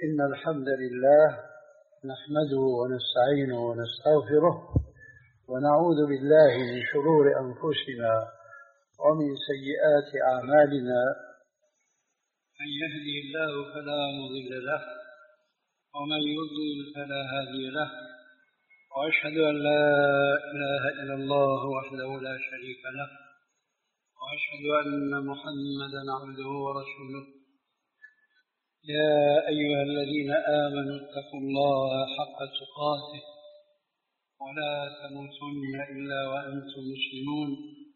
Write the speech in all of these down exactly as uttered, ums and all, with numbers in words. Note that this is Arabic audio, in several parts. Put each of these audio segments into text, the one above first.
إن الحمد لله نحمده ونستعينه ونستغفره ونعوذ بالله من شرور أنفسنا ومن سيئات أعمالنا. من يهده الله فلا مضل له ومن يضلل فلا هادي له، وأشهد أن لا إله إلا الله وحده لا شريك له، وأشهد أن محمدا عبده ورسوله. يا أيها الذين آمنوا اتقوا الله حق تقاته ولا تموتن إلا وأنتم مسلمون.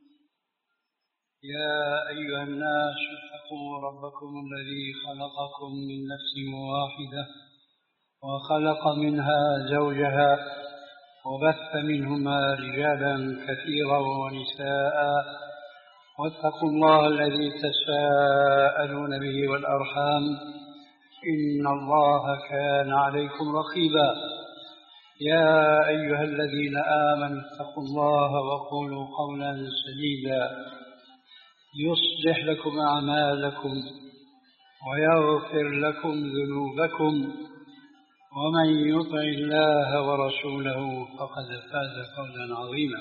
يا أيها الناس اتقوا ربكم الذي خلقكم من نفس واحدة وخلق منها زوجها وبث منهما رجالا كثيرا ونساء، واتقوا الله الذي تساءلون به والأرحام إن الله كان عليكم رقيبا. يا أيها الذين آمنوا اتقوا الله وقولوا قولا سديدا يصلح لكم أعمالكم ويغفر لكم ذنوبكم، ومن يطع الله ورسوله فقد فاز فوزا عظيما.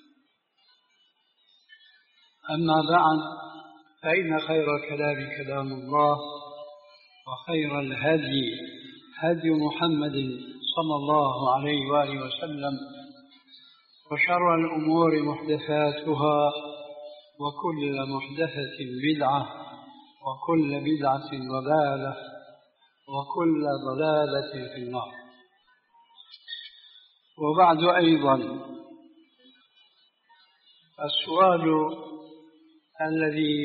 أما بعد، فإن خير الكلام كلام الله، وخير الهدي هدي محمد صلى الله عليه وآله وسلم، وشر الأمور محدثاتها، وكل محدثة بدعة، وكل بدعة ضلالة، وكل ضلالة في النار. وبعد أيضا، السؤال الذي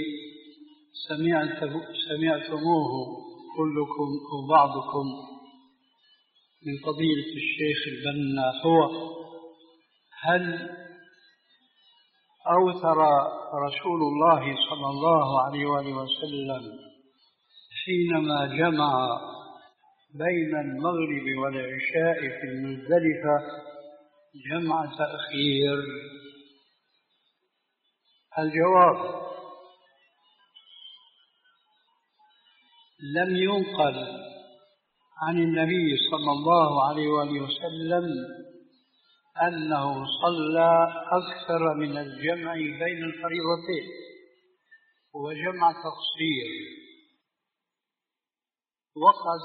سمعتموه كلكم أو بعضكم من فضيلة الشيخ البنا هو: هل أوتر رسول الله صلى الله عليه وآله وسلم حينما جمع بين المغرب والعشاء في المزدلفة جمع تأخير؟ الجواب: لم ينقل عن النبي صلى الله عليه وآله وسلم أنه صلى أكثر من الجمع بين الفريضتين، وجمع تقصير. وقد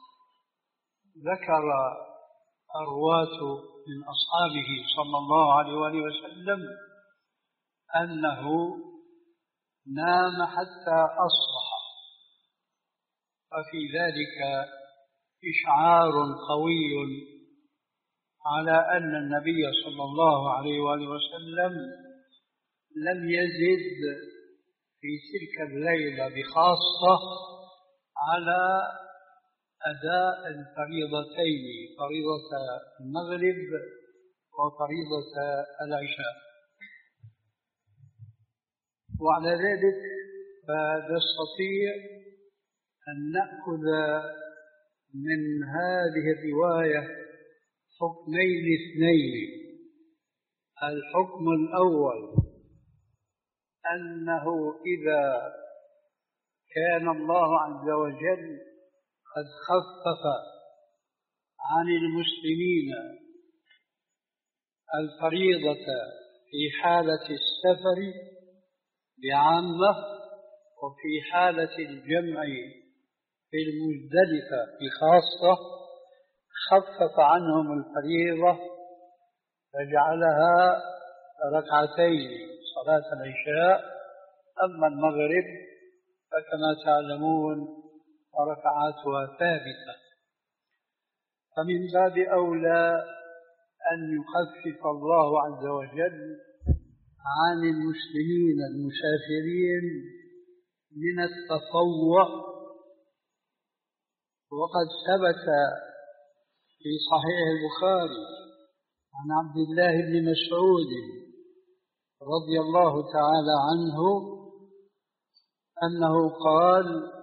ذكر الرواة من أصحابه صلى الله عليه وآله وسلم أنه نام حتى أصبح، وفي ذلك إشعار قوي على أن النبي صلى الله عليه وآله وسلم لم يزد في تلك الليلة بخاصة على أداء الفريضتين، فريضة المغرب وفريضة العشاء. وعلى ذلك فنستطيع أن نأخذ من هذه الرواية حكمين اثنين. الحكم الأول أنه إذا كان الله عز وجل قد خفف عن المسلمين الفريضة في حالة السفر بعامة، وفي حالة الجمع في المزدلفة بخاصة، خفف عنهم الفريضة فجعلها ركعتين صلاة العشاء. أما المغرب فكما تعلمون ركعاتها ثابتة، فمن باب أولى أن يخفف الله عز وجل عن المسلمين المسافرين من التطوع. وقد ثبت في صحيح البخاري عن عبد الله بن مسعود رضي الله تعالى عنه أنه قال: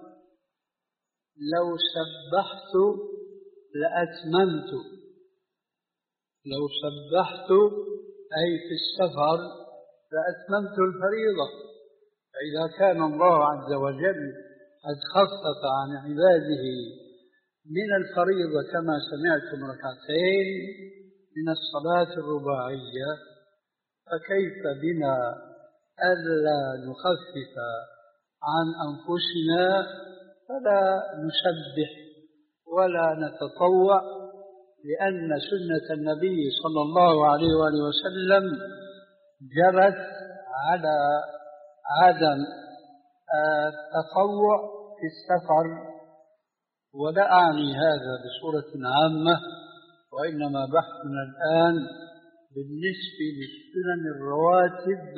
لو سبحت لأتممت. لو سبحت أي في السفر لأتممت الفريضة. فإذا كان الله عز وجل قد خفف عن عباده من الفريضة كما سمعتم ركعتين من الصلاة الرباعية، فكيف بنا ألا نخفف عن أنفسنا فلا نسبح ولا نتطوع، لأن سنة النبي صلى الله عليه وآله وسلم جرت على عدم التطوع في السفر. ولا أعني هذا بصورة عامة، وإنما بحثنا الآن بالنسبة للسنن الرواتب،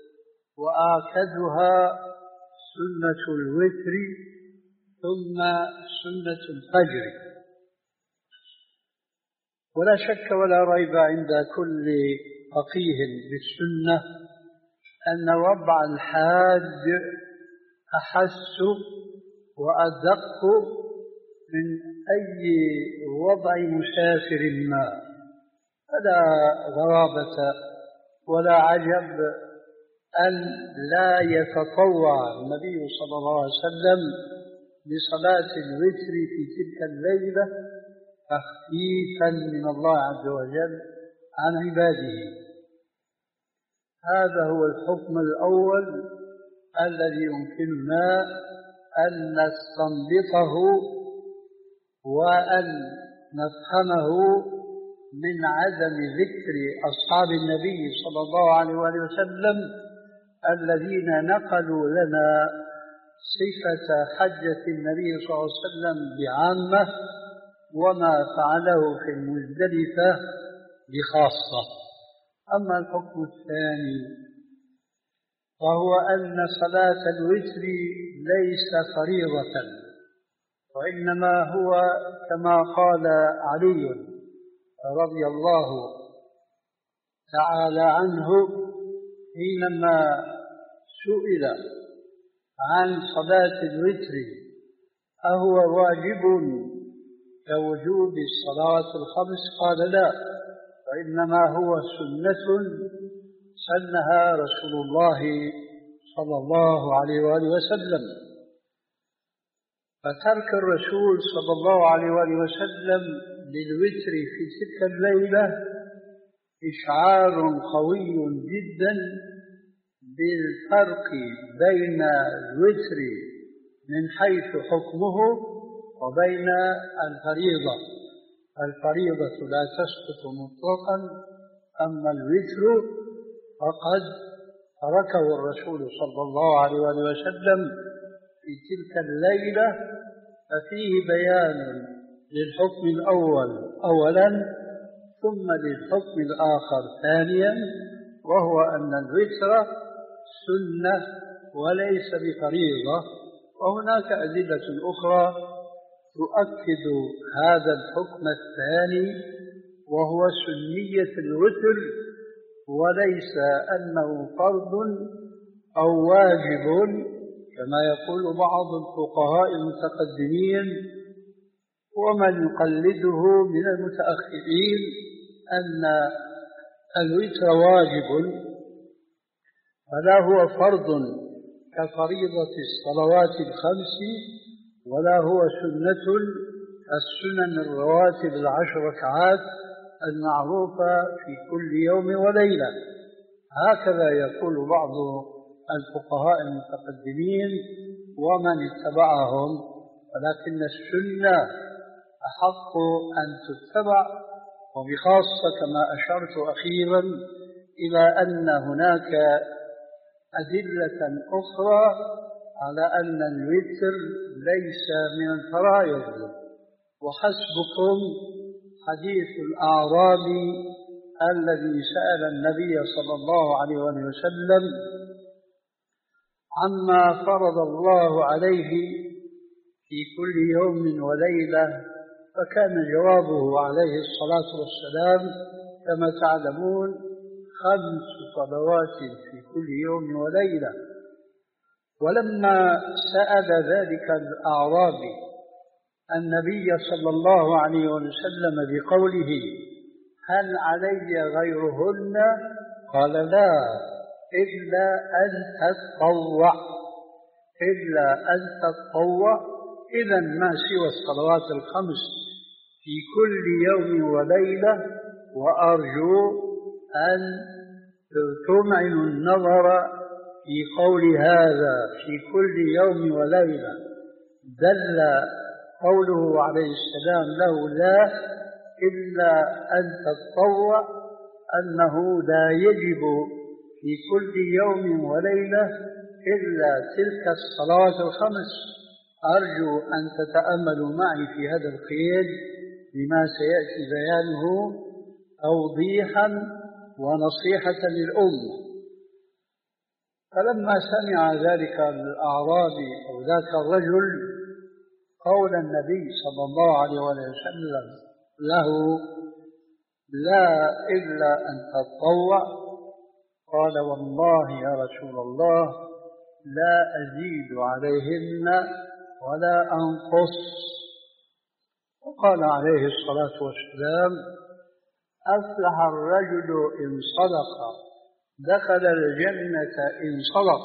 وآكدها سنة الوتر ثم سنة الفجر. ولا شك ولا ريب عند كل فقيه بالسنة أن وضع الحاج أحس وأدق من أي وضع مسافر ما، فلا غرابة ولا عجب أن لا يتطوع النبي صلى الله عليه وسلم بصلاة الوتر في تلك الليلة تخفيفا من الله عز وجل عن عباده. هذا هو الحكم الأول الذي يمكننا أن نستنبطه وأن نفهمه من عدم ذكر أصحاب النبي صلى الله عليه وسلم الذين نقلوا لنا صفة حجة النبي صلى الله عليه وسلم بعامة وما فعله في المزدلفة بخاصة. أما الحكم الثاني وهو أن صلاة الوتر ليس فريضة، وإنما هو كما قال علي رضي الله تعالى عنه حينما سئل عن صلاة الوتر أهو واجب كوجوب الصلاة الخمس؟ قال لا، وإنما هو سنة سنها رسول الله صلى الله عليه وآله وسلم. فترك الرسول صلى الله عليه وآله وسلم للوتر في تلك الليلة إشعار قوي جدا بالفرق بين الوتر من حيث حكمه وبين الفريضة. الفريضة لا تسقط مطلقا، أما الوتر فقد تركه الرسول صلى الله عليه وآله وسلم في تلك الليلة، ففيه بيان للحكم الأول أولا ثم للحكم الآخر ثانيا، وهو أن الوتر سنة وليس بفريضة. وهناك أدلة أخرى تؤكد هذا الحكم الثاني، وهو سنية الوتر، وليس أنه فرض أو واجب كما يقول بعض الفقهاء المتقدمين ومن يقلده من المتأخرين أن الوتر واجب، فلا هو فرض كفريضة الصلوات الخمس، ولا هو سنة السنن الرواتب العشر ركعات المعروفة في كل يوم وليلة. هكذا يقول بعض الفقهاء المتقدمين ومن اتبعهم، ولكن السنة أحق أن تتبع، وبخاصة كما أشرت أخيرا إلى أن هناك أدلة أخرى على أن الوتر ليس من الفرائض. وحسبكم حديث الأعرابي الذي سأل النبي صلى الله عليه وسلم عما فرض الله عليه في كل يوم وليلة، فكان جوابه عليه الصلاة والسلام كما تعلمون خمس صلوات في كل يوم وليلة. ولما سأل ذلك الأعرابي النبي صلى الله عليه وسلم بقوله هل علي غيرهن؟ قال لا، إلا أن تتطوع إلا أن تتطوع إذا ما سوى الصلوات الخمس في كل يوم وليلة. وأرجو أن تمعنوا النظر في قول هذا في كل يوم وليلة. دل قوله عليه السلام له لا إلا أن تتطوع أنه لا يجب في كل يوم وليلة إلا تلك الصلوات الخمس. أرجو أن تتأملوا معي في هذا القيد بما سيأتي بيانه توضيحا ونصيحة للأمة. فلما سمع ذلك الأعرابي أو ذاك الرجل قول النبي صلى الله عليه وسلم له لا إلا أن تتطوع، قال والله يا رسول الله لا أزيد عليهن ولا أنقص. وقال عليه الصلاة والسلام أفلح الرجل إن صدق دخل الجنة إن صدق.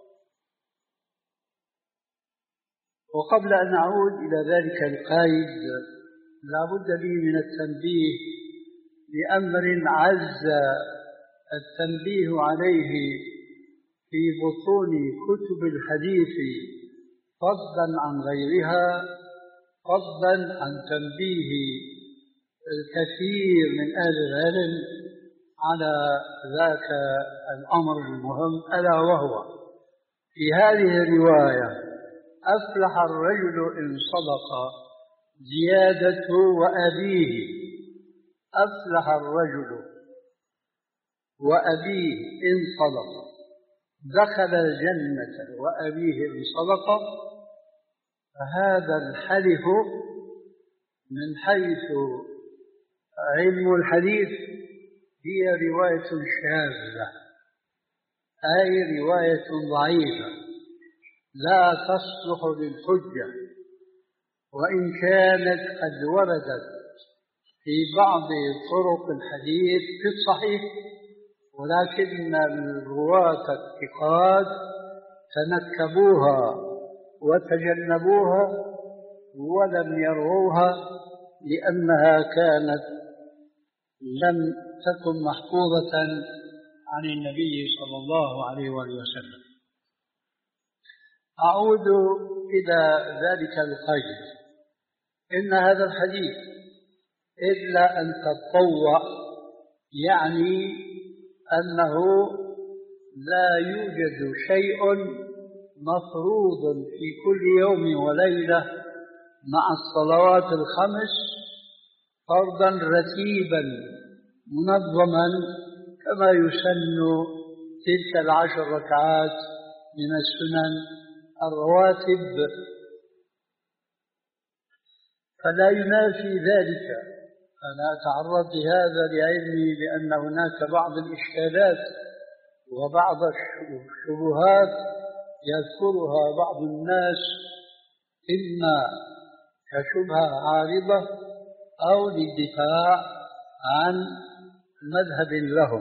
وقبل أن أعود إلى ذلك القيد لا بد لي من التنبيه لأمر عز التنبيه عليه في بطون كتب الحديث فضلا عن غيرها، فضلا عن تنبيه الكثير من أهل العلم على ذاك الأمر المهم، ألا وهو في هذه الرواية أفلح الرجل إن صدق زيادة وأبيه. أفلح الرجل وأبيه إن صدق دخل الجنة وأبيه إن صدق. فهذا الحلف من حيث علم الحديث هي رواية شاذة، أي رواية ضعيفة لا تصلح للحجة، وإن كانت قد وردت في بعض طرق الحديث في الصحيح، ولكن الرواة الثقات تنكبوها وتجنبوها ولم يروها لأنها كانت لم تكن محفوظة عن النبي صلى الله عليه وسلم. أعود إلى ذلك القيد. إن هذا الحديث إلا أن تتطوع يعني أنه لا يوجد شيء مفروض في كل يوم وليلة مع الصلوات الخمس فرضا رتيبا منظما كما يسن تلك العشر ركعات من السنن الرواتب. فلا ينافي ذلك. أنا أتعرض لهذا لعلمي بأن هناك بعض الإشكالات وبعض الشبهات يذكرها بعض الناس إما كشبهة عارضة أو للدفاع عن مذهب لهم.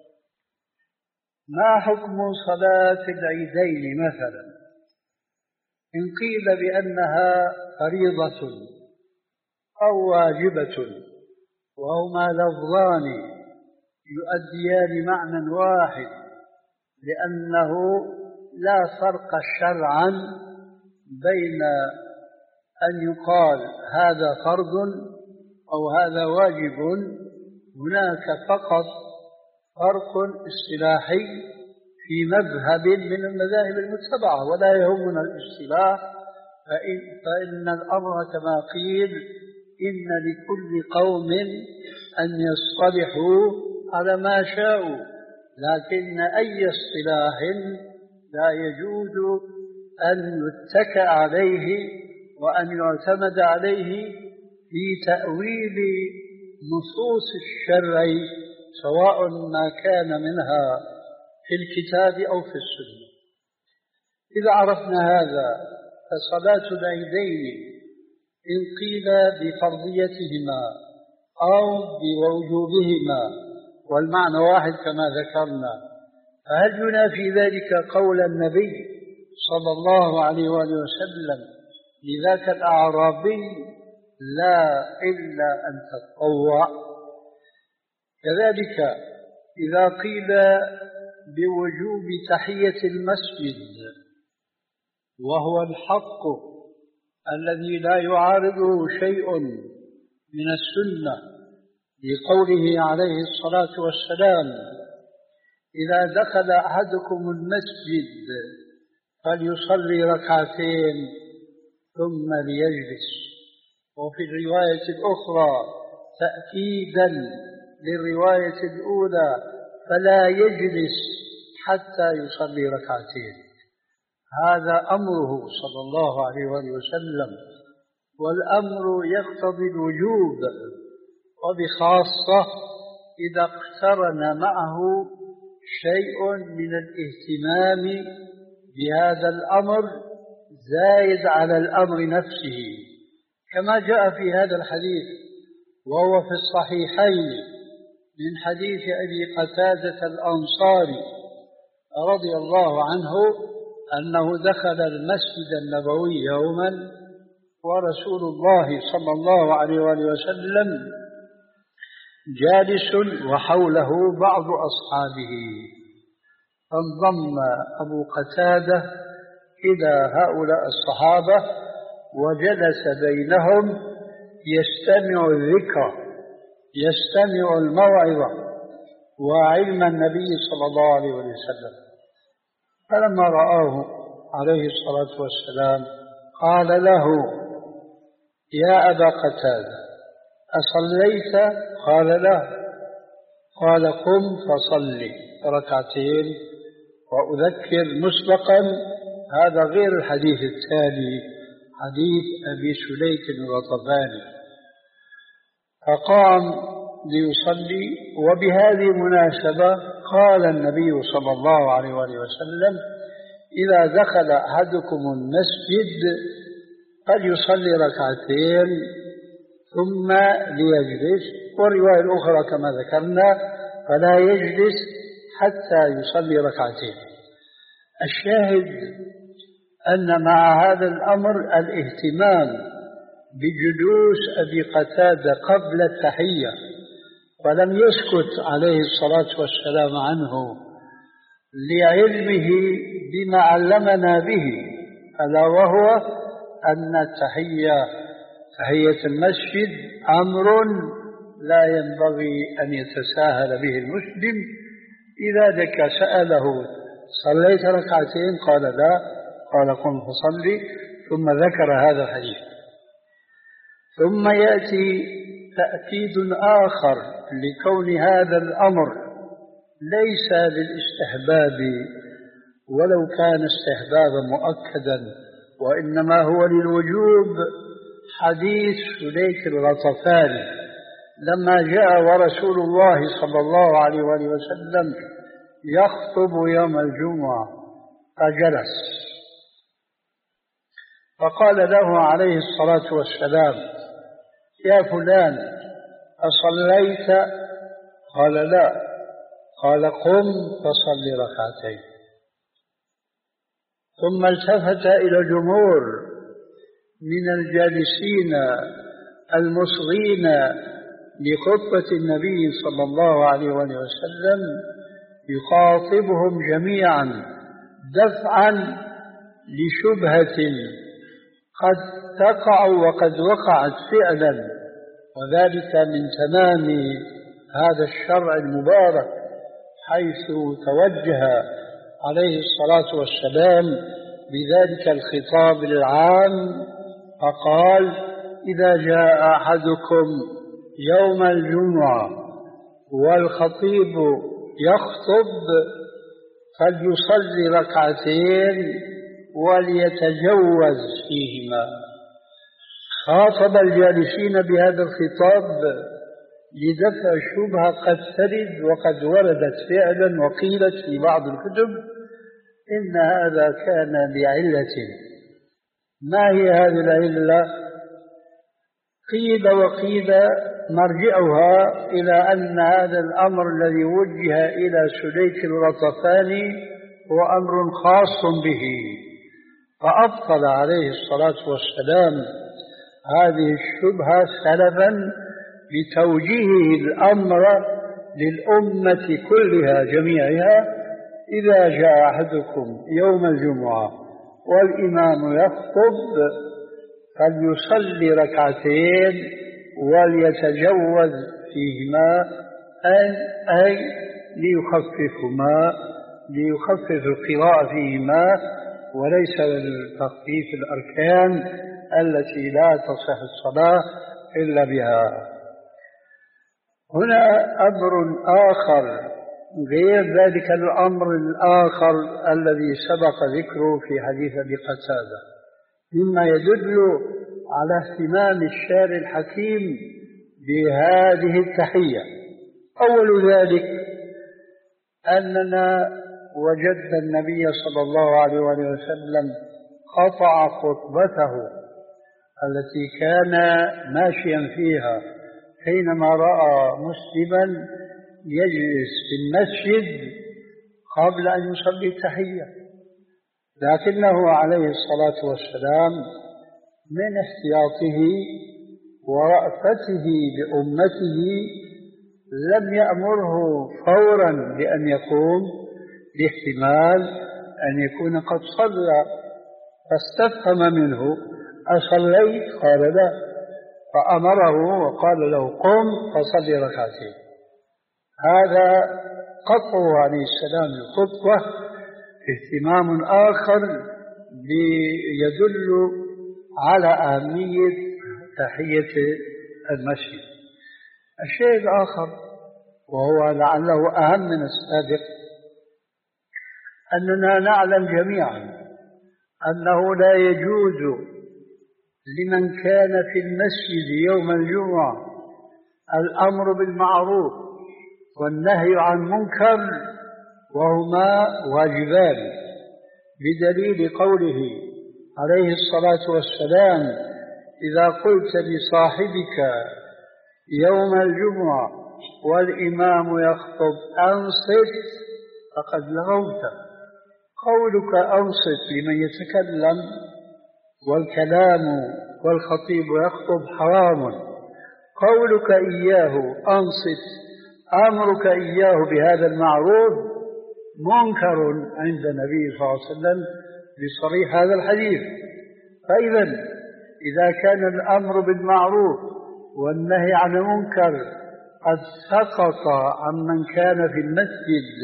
ما حكم صلاة العيدين مثلا؟ إن قيل بأنها فريضة أو واجبة وهما لفظان يؤديان معنى واحد، لأنه لا فرق شرعا بين أن يقال هذا فرض أو هذا واجب. هناك فقط فرق اصطلاحي في مذهب من المذاهب المتبعة، ولا يهمنا الاصطلاح، فإن, فإن الأمر كما قيل إن لكل قوم أن يصطلحوا على ما شاءوا، لكن أي اصطلاح لا يجوز أن يتكأ عليه وأن يعتمد عليه في تأويل نصوص الشرع سواء ما كان منها في الكتاب أو في السنة. إذا عرفنا هذا فصلاة العيدين إن قيل بفرضيتهما أو بوجوبهما والمعنى واحد كما ذكرنا، فهل ينافي ذلك قول النبي صلى الله عليه وآله وسلم لذاك الأعرابي: لا إلا أن تتطوع. كذلك إذا قيل بوجوب تحية المسجد وهو الحق الذي لا يعارضه شيء من السنة، لقوله عليه الصلاة والسلام: إذا دخل أحدكم المسجد فليصلي ركعتين ثم ليجلس. وفي الرواية الأخرى تأكيدا للرواية الأولى: فلا يجلس حتى يصلي ركعتين. هذا أمره صلى الله عليه وآله وسلم، والأمر يقتضي الوجوب، وبخاصة إذا اقترن معه شيء من الاهتمام بهذا الأمر زايد على الأمر نفسه، كما جاء في هذا الحديث وهو في الصحيحين من حديث أبي قتادة الأنصاري رضي الله عنه أنه دخل المسجد النبوي يوما ورسول الله صلى الله عليه وآله وسلم جالس وحوله بعض أصحابه، فانضم أبو قتادة إلى هؤلاء الصحابة وجلس بينهم يستمع الذكر، يستمع الموعظة وعلم النبي صلى الله عليه وسلم. فلما رآه عليه الصلاة والسلام قال له: يا أبا قتادة، أصليت؟ قال: لا. قال: قم فصلي ركعتين. وأذكر مسبقا هذا غير الحديث التالي، حديث أبي سليك الغطفاني. فقام ليصلي، وبهذه المناسبة قال النبي صلى الله عليه وآله وسلم: إذا دخل أحدكم المسجد فليصلي ركعتين ثم ليجلس. والرواية الأخرى كما ذكرنا: فلا يجلس حتى يصلي ركعتين. الشاهد أن مع هذا الأمر الاهتمام بجلوس أبي قتادة قبل التحية، ولم يسكت عليه الصلاة والسلام عنه لعلمه بما علمنا به، ألا وهو أن التحية تحية المسجد أمر لا ينبغي أن يتساهل به المسلم. إذا ذاك سأله: صليت ركعتين؟ قال: لا. قال: قم فصلي. ثم ذكر هذا الحديث. ثم يأتي تأكيد آخر لكون هذا الأمر ليس للاستحباب ولو كان استحبابا مؤكدا، وإنما هو للوجوب. حديث سليك الغطفاني لما جاء ورسول الله صلى الله عليه وآله وسلم يخطب يوم الجمعة فجلس، فقال له عليه الصلاة والسلام: يا فلان، أصليت؟ قال: لا. قال: قم فصل ركعتين. ثم التفت إلى الجمهور من الجالسين المصغين لخطبة النبي صلى الله عليه وآله وسلم يخاطبهم جميعا دفعا لشبهة قد تقع وقد وقعت فعلا، وذلك من تمام هذا الشرع المبارك، حيث توجه عليه الصلاة والسلام بذلك الخطاب العام فقال: إذا جاء أحدكم يوم الجمعة والخطيب يخطب فليصلي ركعتين وليتجوز فيهما. خاطب الجالسين بهذا الخطاب لدفع شبهة قد ترد وقد وردت فعلا وقيلت في بعض الكتب إن هذا كان لعلة. ما هي هذه العلة؟ قيل وقيل مرجعها إلى أن هذا الأمر الذي وجه إلى سليك الغطفاني هو أمر خاص به، فأبطل عليه الصلاة والسلام هذه الشبهة سلفا بتوجيهه الأمر للأمة كلها جميعها: إذا جاء أحدكم يوم الجمعة والإمام يخطب فليصلي ركعتين وليتجوز فيهما أن أي ليخففهما ليخفف القراءة فيهما، وليس لتخفيف الأركان التي لا تصح الصلاة إلا بها. هنا أمر آخر غير ذلك الأمر الآخر الذي سبق ذكره في حديث أبي قتادة مما يدل على اهتمام الشارع الحكيم بهذه التحية. أول ذلك أننا وجدنا النبي صلى الله عليه وسلم قطع خطبته التي كان ماشيا فيها حينما رأى مسلما يجلس في المسجد قبل أن يصلي التحية، لكنه عليه الصلاة والسلام من احتياطه ورأفته بأمته لم يأمره فورا بأن يقوم، لاحتمال أن يكون قد صلى، فاستفهم منه: أصليت؟ قال لا، فأمره وقال له: قم فصلي ركعتين. هذا قطعه عليه السلام الخطبة اهتمام آخر يدل على أهمية تحية المسجد. الشيء الآخر وهو لعله أهم من السابق أننا نعلم جميعا أنه لا يجوز لمن كان في المسجد يوم الجمعة الأمر بالمعروف والنهي عن منكر، وهما واجبان، بدليل قوله عليه الصلاة والسلام: إذا قلت لصاحبك يوم الجمعة والإمام يخطب أنصت فقد لغوت. قولك أنصت لمن يتكلم والكلام والخطيب يخطب حرام، قولك إياه أنصت، أمرك إياه بهذا المعروف منكر عند النبي صلى الله عليه وسلم بصريح هذا الحديث. فإذا إذا كان الأمر بالمعروف والنهي عن المنكر قد سقط عمن كان في المسجد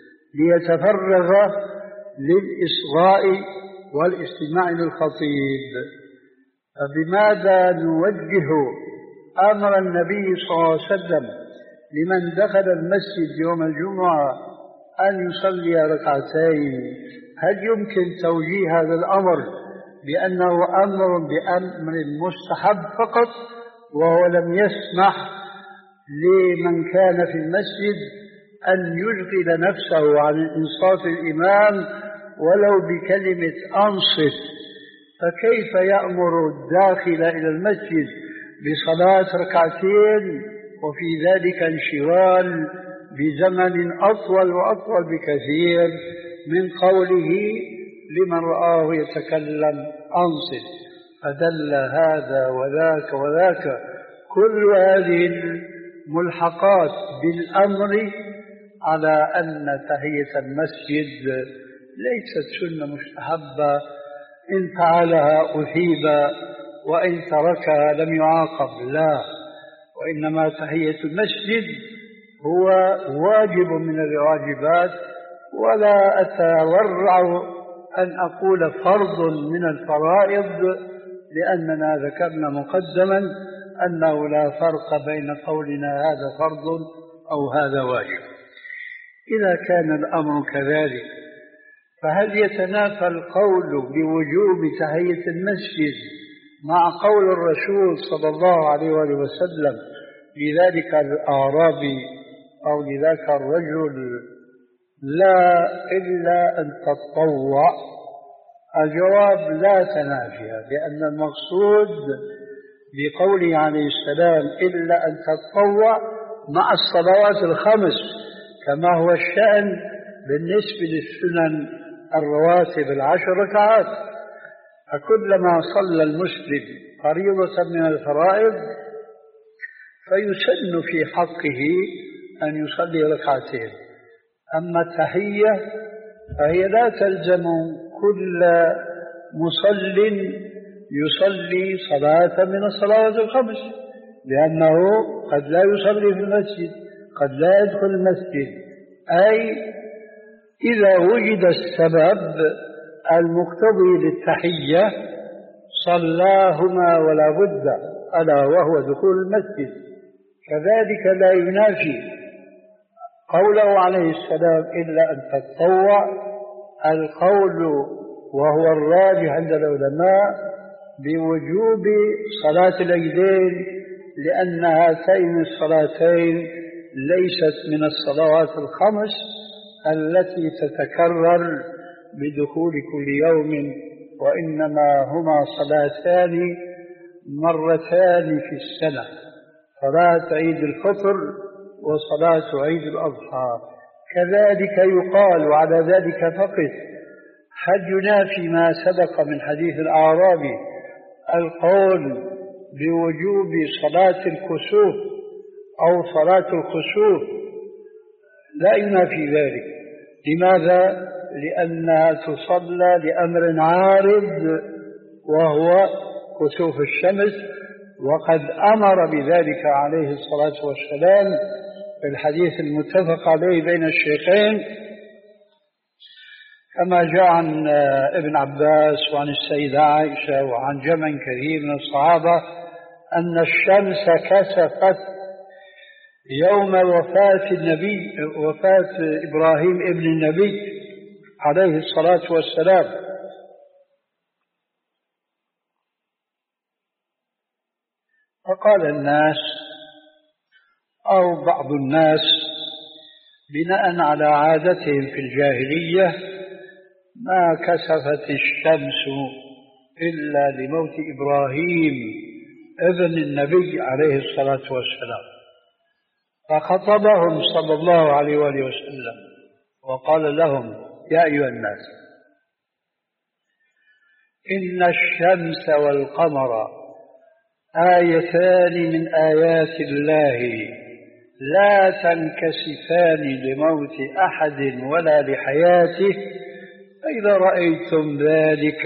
ليتفرغ للإصغاء والاستماع للخطيب، فبماذا نوجه أمر النبي صلى الله عليه وسلم لمن دخل المسجد يوم الجمعة أن يصلي ركعتين؟ هل يمكن توجيه هذا الأمر بأنه أمر بأمر مستحب فقط، وهو لم يسمح لمن كان في المسجد أن يشغل نفسه عن إنصات الإمام ولو بكلمة أنصت؟ فكيف يأمر الداخل إلى المسجد بصلاة ركعتين وفي ذلك انشغال بزمن أطول وأطول بكثير من قوله لمن رآه يتكلم أنصت؟ فدل هذا وذاك وذاك كل هذه الملحقات بالأمر على أن تحية المسجد ليست سنة مستحبة، إن فعلها أثيب وإن تركها لم يعاقب، لا، وإنما تحية المسجد هو واجب من الواجبات، ولا أتورع أن أقول فرض من الفرائض، لأننا ذكرنا مقدما أنه لا فرق بين قولنا هذا فرض أو هذا واجب. إذا كان الأمر كذلك فهل يتنافى القول بوجوب تحية المسجد مع قول الرسول صلى الله عليه وسلم لذلك الأعرابي أو لذاك الرجل: لا إلا أن تتطوع؟ الجواب: لا تنافي، لأن المقصود بقوله عليه السلام إلا أن تتطوع مع الصلوات الخمس، كما هو الشأن بالنسبة للسنن الرواتب العشر ركعات. فكلما صلى المسلم فريضة من الفرائض فيسن في حقه أن يصلي ركعتين. أما التحية فهي لا تلزم كل مصل يصلي صلاة من الصلوات الخمس، لأنه قد لا يصلي في المسجد، قد لا يدخل المسجد، أي إذا وجد السبب المقتضي للتحية صلاهما ولا بد، ألا وهو دخول المسجد. كذلك لا ينافي قوله عليه السلام إلا أن تتطوع القول، وهو الراجح عند العلماء، بوجوب صلاة العيدين، لأن هاتين الصلاتين ليست من الصلوات الخمس التي تتكرر بدخول كل يوم، وإنما هما صلاتان مرتان في السنة، صلاة عيد الفطر وصلاة عيد الأضحى. كذلك يقال على ذلك فقط هل ينافي ما سبق من حديث الأعرابي القول بوجوب صلاة الكسوف أو صلاة الخسوف؟ لا ينافي ذلك. لماذا؟ لأنها تصلى لأمر عارض وهو كسوف الشمس، وقد أمر بذلك عليه الصلاة والسلام في الحديث المتفق عليه بين الشيخين، كما جاء عن ابن عباس وعن السيدة عائشة وعن جمع كثير من الصحابة أن الشمس كسفت يوم وفاة النبي وفاة إبراهيم ابن النبي عليه الصلاة والسلام، فقال الناس أو بعض الناس بناء على عادتهم في الجاهلية ما كسفت الشمس إلا لموت إبراهيم ابن النبي عليه الصلاة والسلام، فخطبهم صلى الله عليه وآله وسلم وقال لهم يا أيها الناس إن الشمس والقمر آيتان من آيات الله لا تنكسفان لموت أحد ولا لحياته، فإذا رأيتم ذلك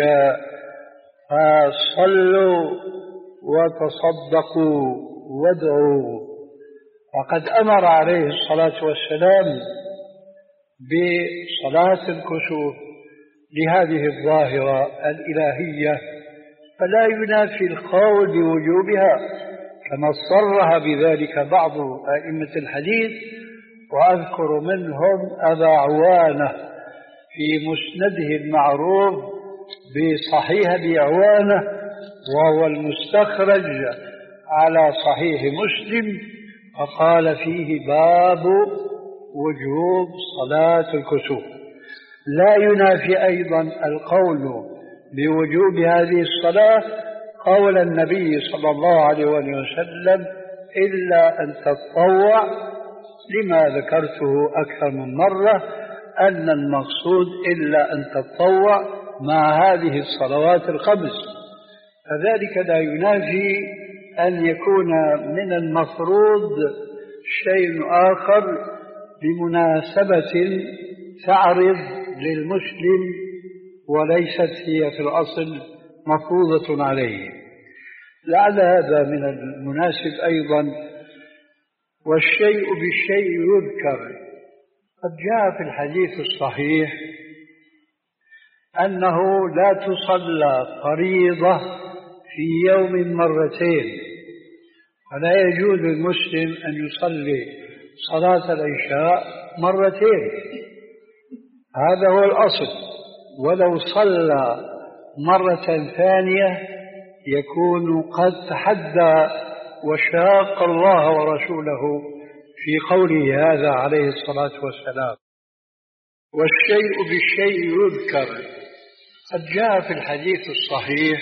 فصلوا وتصدقوا وادعوا. وقد أمر عليه الصلاة والسلام بصلاة الكسوف لهذه الظاهرة الإلهية، فلا ينافي القول بوجوبها، كما صرح بذلك بعض أئمة الحديث، وأذكر منهم أبا عوانة في مسنده المعروف بصحيح أبي عوانة، وهو المستخرج على صحيح مسلم، فقال فيه باب وجوب صلاة الكسوف. لا ينافي أيضا القول بوجوب هذه الصلاة قول النبي صلى الله عليه وسلم إلا أن تتطوع، لما ذكرته أكثر من مرة أن المقصود إلا أن تتطوع مع هذه الصلوات الخمس، فذلك لا ينافي أن يكون من المفروض شيء آخر بمناسبة تعرض للمسلم وليست هي في الأصل مفروضة عليه. لعل هذا من المناسب أيضا. والشيء بالشيء يذكر، قد جاء في الحديث الصحيح أنه لا تصلى فريضة في يوم مرتين، فلا يجوز للمسلم أن يصلي صلاة العشاء مرتين، هذا هو الأصل. ولو صلى مرة ثانية يكون قد تحدى وشاق الله ورسوله في قوله هذا عليه الصلاة والسلام. والشيء بالشيء يذكر، قد جاء في الحديث الصحيح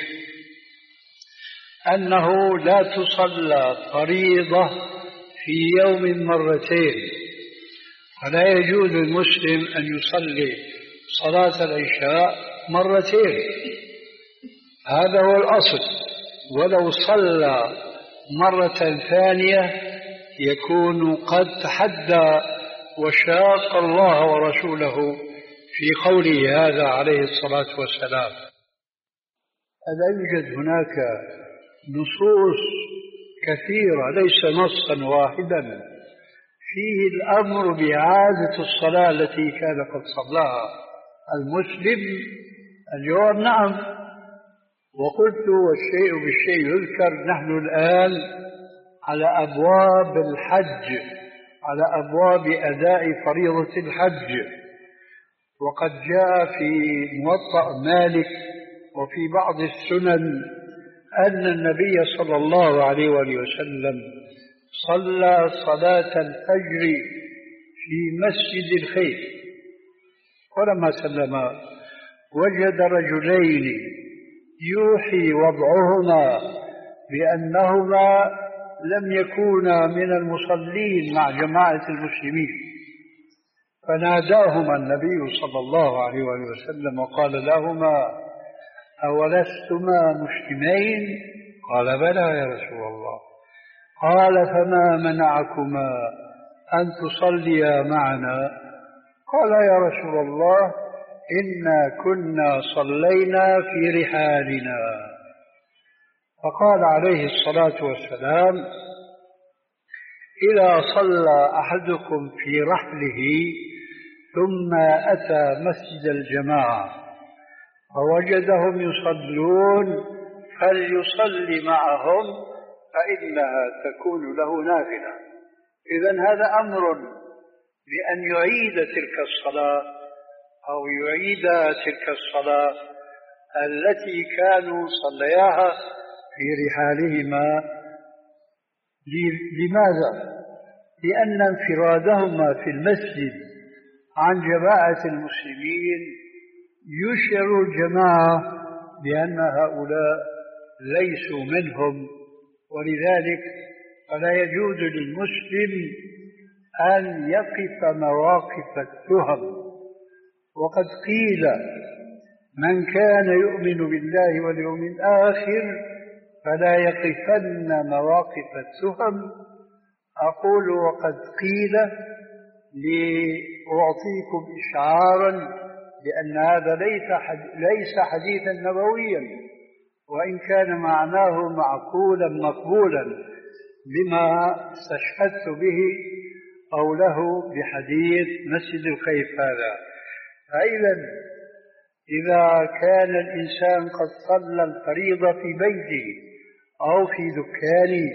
أنه لا تصلى فريضة في يوم مرتين، فلا يجوز للمسلم أن يصلي صلاة العشاء مرتين، هذا هو الأصل. ولو صلى مرة ثانية يكون قد تحدى وشاق الله ورسوله في قوله هذا عليه الصلاة والسلام. ألا يوجد هناك نصوص كثيرة ليس نصا واحدا فيه الأمر بإعادة الصلاة التي كان قد صلاها المسلم اليوم؟ نعم. وقلت والشيء بالشيء يذكر، نحن الآن على أبواب الحج، على أبواب أداء فريضة الحج، وقد جاء في موطأ مالك وفي بعض السنن أن النبي صلى الله عليه وآله وسلم صلى صلاة الفجر في مسجد الخيف، ولما سلم وجد رجلين يوحي وضعهما بأنهما لم يكونا من المصلين مع جماعة المسلمين، فناداهما النبي صلى الله عليه وآله وسلم وقال لهما: أولستما مسلمين؟ قال: بلى يا رسول الله. قال: فما منعكما أن تصليا معنا؟ قال: يا رسول الله إنا كنا صلينا في رحالنا. فقال عليه الصلاة والسلام: إذا صلى أحدكم في رحله ثم أتى مسجد الجماعة فوجدهم يصلون فليصلي معهم فإنها تكون له نافلة. إذن هذا أمر بأن يعيد تلك الصلاة أو يعيد تلك الصلاة التي كانوا صلياها في رحالهما. لماذا؟ لأن انفرادهما في المسجد عن جماعة المسلمين يشعر الجماعة بأن هؤلاء ليسوا منهم، ولذلك فلا يجوز للمسلم أن يقف مواقف التهم. وقد قيل: من كان يؤمن بالله واليوم الآخر فلا يقفن مواقف التهم. أقول وقد قيل لأعطيكم إشعارا بأن هذا ليس حديثا نبويا، وإن كان معناه معقولا مقبولا بما استشهدت به قوله بحديث مسجد الخيف هذا. فإذا إذا كان الإنسان قد صلى الفريضة في بيته أو في دكانه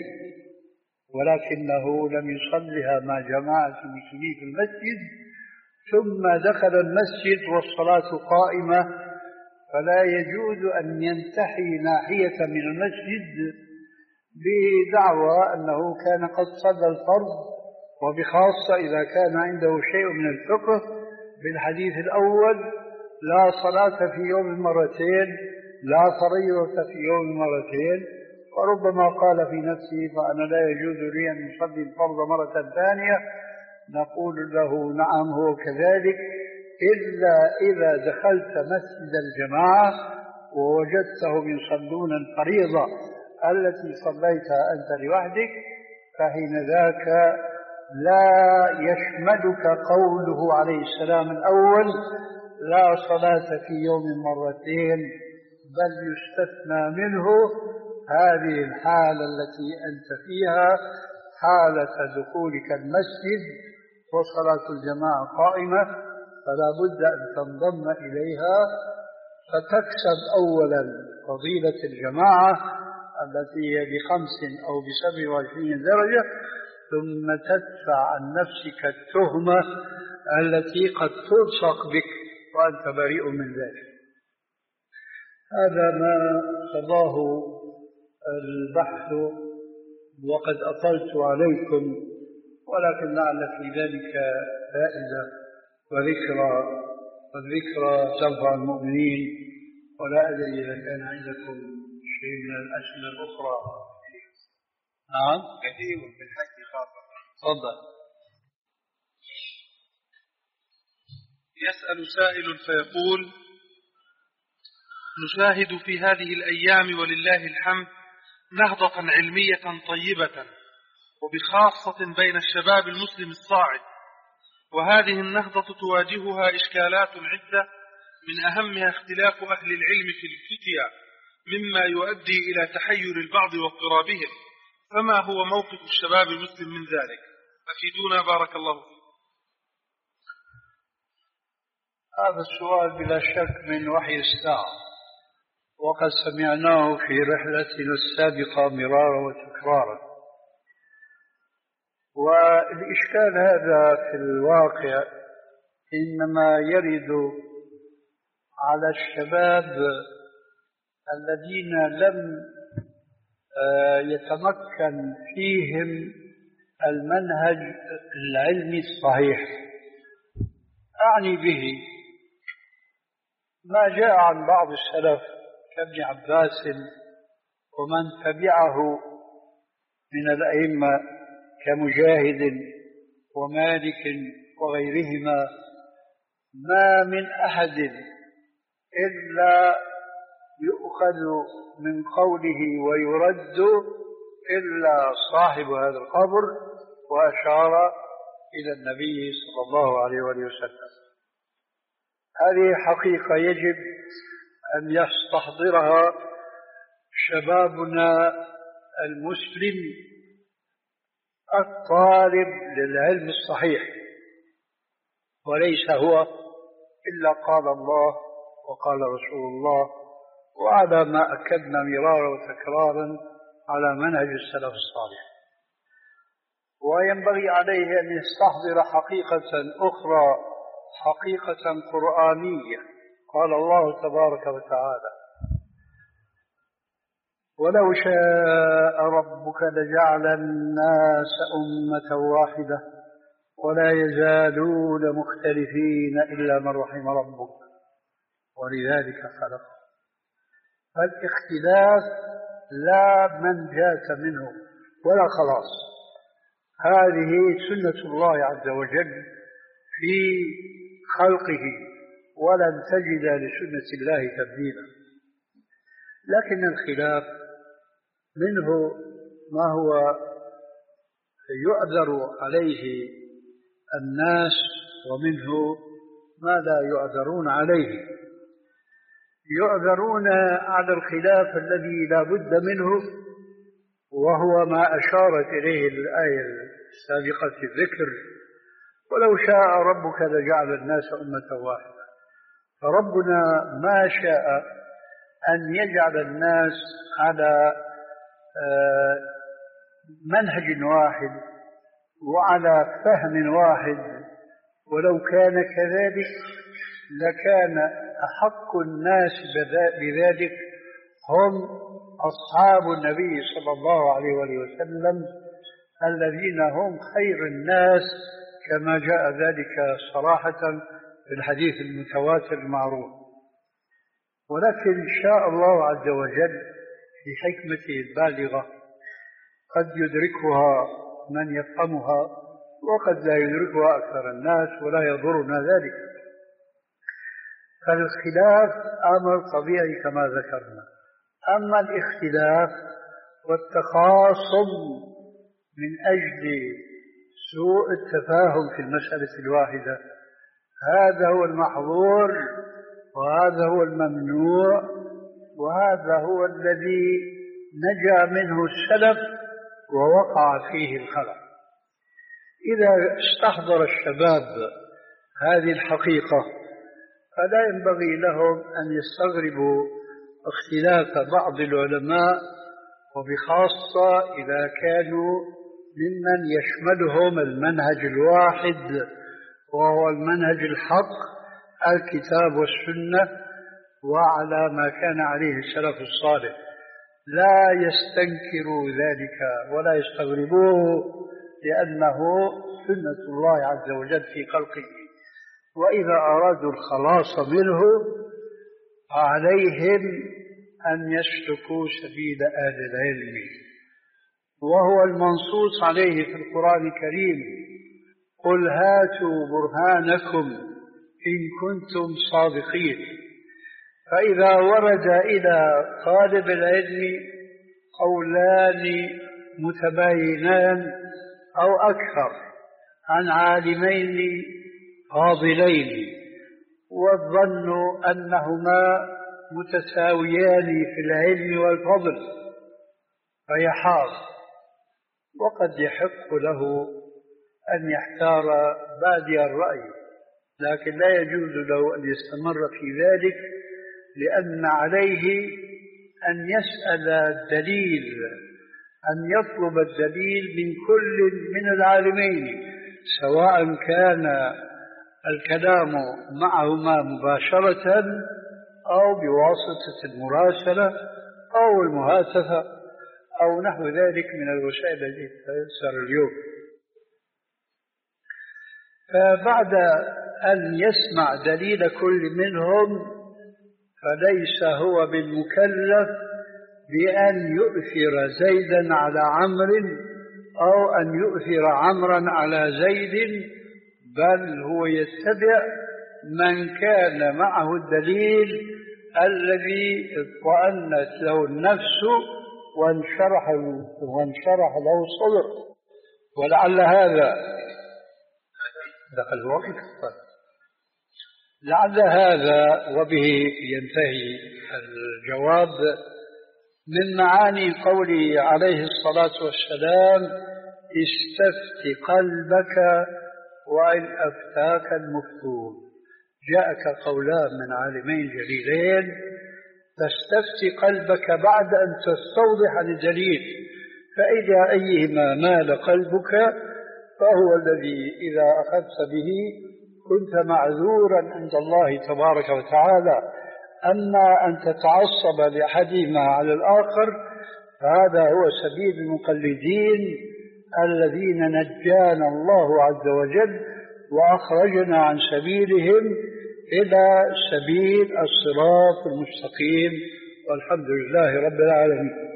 ولكنه لم يصلها مع جماعة المسلمين في المسجد ثم دخل المسجد والصلاة قائمة، فلا يجوز أن ينتحي ناحية من المسجد بدعوى أنه كان قد صلى الفرض، وبخاصة إذا كان عنده شيء من الفقه بالحديث الأول: لا صلاة في يوم مرتين، لا فريضة في يوم مرتين. وربما قال في نفسه: فأنا لا يجوز لي أن يصلي الفرض مرة ثانية. نقول له: نعم هو كذلك، إلا إذا دخلت مسجد الجماعة ووجدتهم يصلون الفريضة التي صليتها أنت لوحدك، فحين ذاك لا يشملك قوله عليه السلام الأول: لا صلاة في يوم مرتين، بل يستثنى منه هذه الحالة التي أنت فيها، حالة دخولك المسجد وصلاة الجماعة قائمة، فلا بد أن تنضم إليها فتكسب أولا فضيلة الجماعة التي هي بخمس أو بسبع وعشرين درجة، ثم تدفع عن نفسك التهمة التي قد تلصق بك وأنت بريء من ذلك. هذا ما قضاه البحث، وقد أطلت عليكم، ولكن لعل في ذلك فائدة وذكرى، والذكرى تنفع المؤمنين. ولا أدري إذا كان عندكم شيء من الأسئلة الأخرى. نعم كثير في الحج خاصة. تفضل. يسأل سائل فيقول: نشاهد في هذه الأيام ولله الحمد نهضة علمية طيبة، وبخاصة بين الشباب المسلم الصاعد، وهذه النهضة تواجهها إشكالات عدة، من أهمها اختلاف أهل العلم في الفتيا، مما يؤدي إلى تحير البعض واضطرابهم. فما هو موقف الشباب المسلم من ذلك؟ أفيدونا بارك الله فيكم. هذا السؤال بلا شك من وحي الساعة، وقد سمعناه في رحلتنا السابقة مرارا وتكرارا. والإشكال هذا في الواقع إنما يرد على الشباب الذين لم يتمكن فيهم المنهج العلمي الصحيح. أعني به ما جاء عن بعض السلف كابن عباس ومن تبعه من الأئمة كمجاهد ومالك وغيرهما، ما من أحد إلا يؤخذ من قوله ويرد إلا صاحب هذا القبر، وأشار إلى النبي صلى الله عليه وسلم. هذه حقيقة يجب أن يستحضرها شبابنا المسلم الطالب للعلم الصحيح، وليس هو إلا قال الله وقال رسول الله، وعلى ما أكدنا مرارا وتكرارا على منهج السلف الصالح. وينبغي عليه أن يستحضر حقيقة أخرى، حقيقة قرآنية. قال الله تبارك وتعالى: ولو شاء ربك لجعل الناس أمة واحدة ولا يزالون مختلفين إلا من رحم ربك ولذلك خلق. فالاختلاف لا منجاة منه ولا خلاص، هذه سنة الله عز وجل في خلقه، ولن تجد لسنة الله تبديلا. لكن الخلاف منه ما هو يؤذر عليه الناس، ومنه ما لا يؤذرون عليه. يؤذرون على الخلاف الذي لا بد منه، وهو ما أشارت إليه الآية السابقة في الذكر: ولو شاء ربك لجعل الناس أمة واحدة. فربنا ما شاء أن يجعل الناس على منهج واحد وعلى فهم واحد، ولو كان كذلك لكان أحق الناس بذلك هم أصحاب النبي صلى الله عليه وسلم، الذين هم خير الناس، كما جاء ذلك صراحة في الحديث المتواتر المعروف. ولكن شاء الله عز وجل في حكمته البالغة قد يدركها من يفهمها، وقد لا يدركها أكثر الناس، ولا يضرنا ذلك. فالخلاف أمر طبيعي كما ذكرنا. أما الاختلاف والتخاصم من أجل سوء التفاهم في المسألة الواحدة، هذا هو المحظور، وهذا هو الممنوع، وهذا هو الذي نجا منه السلف ووقع فيه الخلق. إذا استحضر الشباب هذه الحقيقة فلا ينبغي لهم أن يستغربوا اختلاف بعض العلماء، وبخاصة إذا كانوا ممن يشملهم المنهج الواحد وهو المنهج الحق، الكتاب والسنة، وعلى ما كان عليه السلف الصالح. لا يستنكروا ذلك ولا يستغربوه، لأنه سنة الله عز وجل في خلقه. وإذا أرادوا الخلاص منه عليهم أن يسلكوا سبيل أهل العلم، وهو المنصوص عليه في القرآن الكريم: قل هاتوا برهانكم إن كنتم صادقين. فإذا ورد إلى طالب العلم قولان متباينان أو أكثر عن عالمين فاضلين والظن أنهما متساويان في العلم والفضل فيحار، وقد يحق له أن يحتار بادي الرأي، لكن لا يجوز له أن يستمر في ذلك، لأن عليه أن يسأل الدليل، أن يطلب الدليل من كل من العالمين، سواء كان الكلام معهما مباشرة أو بواسطة المراسلة أو المهاتفة أو نحو ذلك من الوسائل التي تيسر اليوم. فبعد أن يسمع دليل كل منهم فليس هو بالمكلف بأن يؤثر زيدا على عمرو أو أن يؤثر عمرا على زيد، بل هو يتبع من كان معه الدليل الذي اطمأنت له النفس وانشرح وانشرح له الصدر. ولعل هذا دخل الوقت لعل هذا وبه ينتهي الجواب من معاني قوله عليه الصلاة والسلام: استفت قلبك وإن أفتاك المفتون. جاءك قولان من عالمين جليلين: تستفتي قلبك بعد أن تستوضح الدليل، فإذا أيهما مال قلبك فهو الذي إذا أخذت به كنت معذورا عند الله تبارك وتعالى. أما أن تتعصب لأحدهما على الآخر فهذا هو سبيل المقلدين الذين نجانا الله عز وجل وأخرجنا عن سبيلهم إلى سبيل الصراط المستقيم، والحمد لله رب العالمين.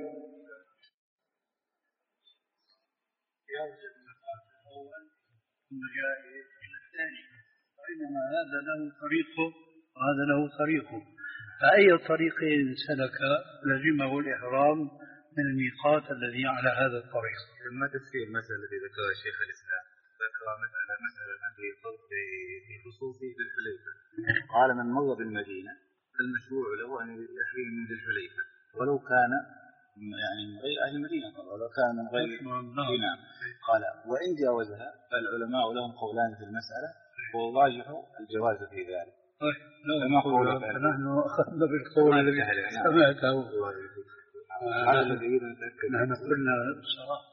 وإنما هذا له طريقه وهذا له طريقه، فأي طريق سلك لزمه الإحرام من الميقات الذي على هذا الطريق. لما تفسير المسألة التي ذكرها شيخ الإسلام، ذكر مسألة مسألة في خصوصه ذي الحليفة، قال من مر بالمدينة فالمشروع له أن يحرم من ذي الحليفة ولو كان يعني من غير أهل المدينة، ولو كان من غير نعم. قال وإن جاوزها فالعلماء لهم قولان في المسألة والراجح الجواز في ذلك. لا نقول نحن أخذنا بالقول الذي سمعته. هذا الذي يريد أن نتأكد. نحن قلنا صراحة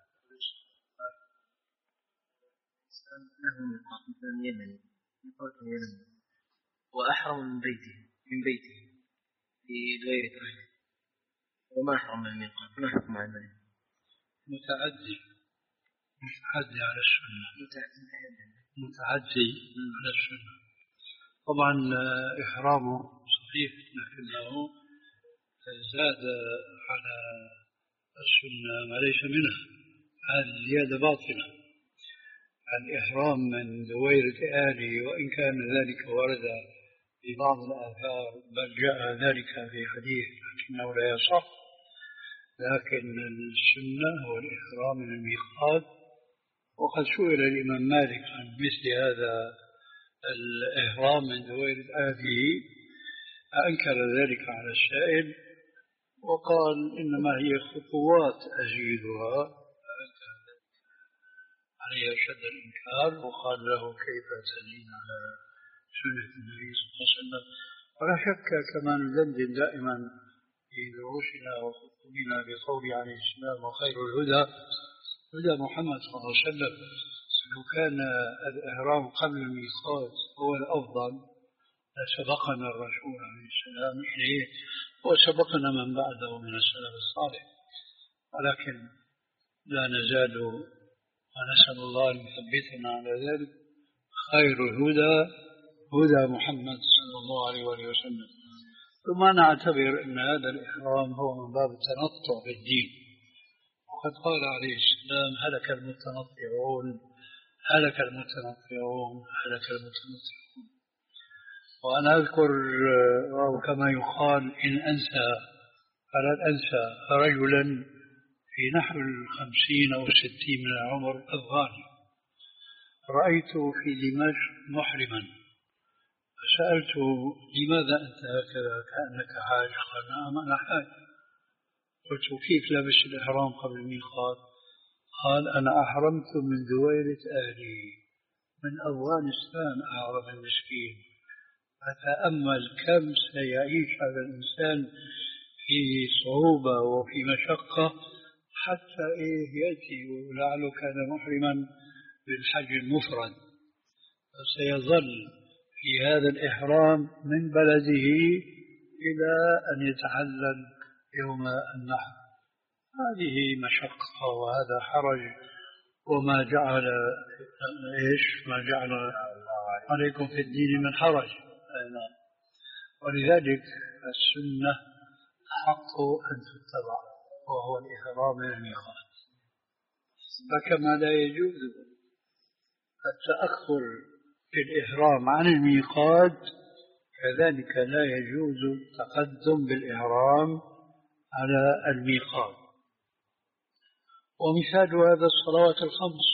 له نقاط مثل اليمن نقاط اليمن وأحرم من بيته من بيته في غير أهله وما أحرم من الميقات ما حكم على المدينة؟ متعدي متعدي على السنة متعدي على السنة. طبعا إحرامه صحيح لكنه زاد على السنة ما ليس منها، هذه زيادة باطلة. الإحرام من دويرة آله وإن كان ذلك ورد في بعض الآثار بل جاء ذلك في حديث لكنه لا يصح، لكن السنة هو الإحرام من الميقات. وقد سئل الإمام مالك عن مثل هذا الإحرام من دويرة آله أنكر ذلك على السائل وقال إنما هي خطوات أزيدها، عليه شد الإنكار وقال له كيف تزين على سنة النبي صلى الله عليه وسلم. ولا شك كما ندندن دائما في دروسنا وخطبنا بقول عليه السلام وخير الهدى هدى محمد صلى الله عليه وسلم. لو كان الإحرام قبل الميقات هو الأفضل لسبقنا الرسول عليه السلام إليه وسبقنا من بعده من السلف الصالح، ولكن لا نزال ونسأل الله أن يثبتنا على ذلك. خير الهدى هدى محمد صلى الله عليه وآله وسلم. ثم نعتبر أن هذا الإحرام هو من باب التنطع بالدين، وقد قال عليه السلام هلك المتنطعون هلك المتنطعون هلك المتنطعون. وأنا أذكر أو كما يقال إن أنسى فلن أنسى رجلا في نحو الخمسين أو الستين من العمر أفغاني رأيته في دمشق محرما، فسألته لماذا أنت هكذا كأنك حاج؟ قال نعم أنا حاج. قلت كيف لبس الإحرام قبل الميقات؟ قال أنا أحرمت من دويلة أهلي من أفغانستان أعرف المسكين. فتأمل كم سيعيش هذا الإنسان في صعوبة وفي مشقة حتى إيه يأتي، ولعله كان محرما بالحج المفرد، فسيظل في هذا الإحرام من بلده إلى أن يتحلل يوم النحر. هذه مشقة وهذا حرج، وما جعل إيش ما جعل عليكم في الدين من حرج. ولذلك السنة حق أن تتبع وهو الإحرام من الميقات. فكما لا يجوز التأخر في الإحرام عن الميقات كذلك لا يجوز التقدم بالإحرام على الميقات. ومثال هذا الصلوات الخمس.